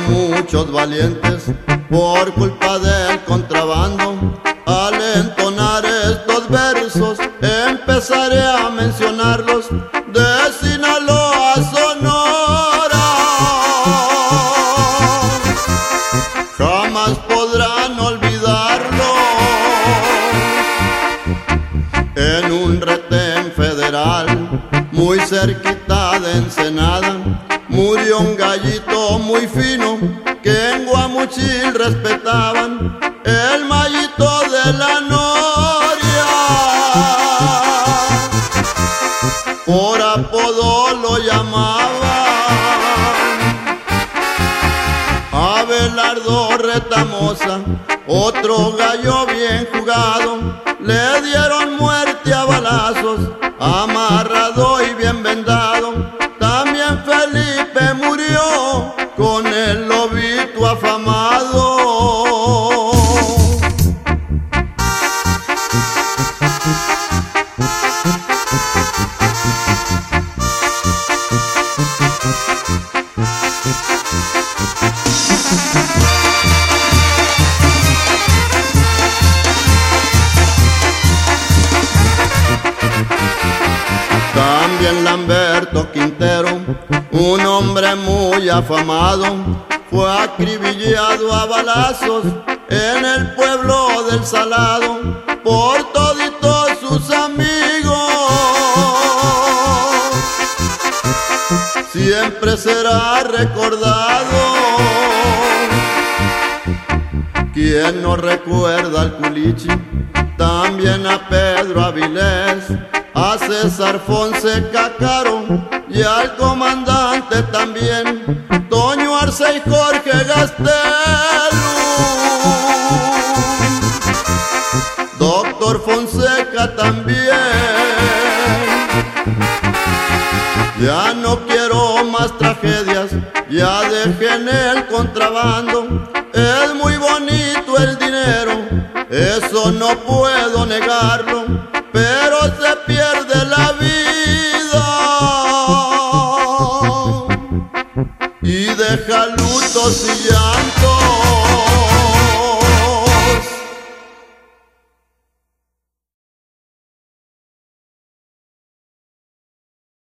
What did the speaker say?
muchos valientes por culpa del contrabando. Al entonar estos versos empezaré a mencionarlos, de Sinaloa a Sonora. Jamás podrán olvidarlo. En un retén federal muy cerquita de Ensenada murió un gallito muy fino que en Guamuchil respetaban, el Mayito de la Noria. Por apodo lo llamaban Abelardo Retamosa, otro gallo bien jugado. Le dieron muerte a balazos, amarrado y bien vendado. También Felipe murió con el lobito afamado. También Lamberto Quintero, un hombre muy afamado, fue acribillado a balazos en el pueblo del Salado por toditos sus amigos. Siempre será recordado. ¿Quién no recuerda al Culichi? También a Pedro Avilés, a César Fonseca Caro y al comandante también, Toño Arce y Jorge Gastelu. Doctor Fonseca también. Ya no quiero más tragedias, ya dejen el contrabando. Es muy bonito el dinero, eso no puedo negarlo, pero se pierde la vida y deja lutos y ya.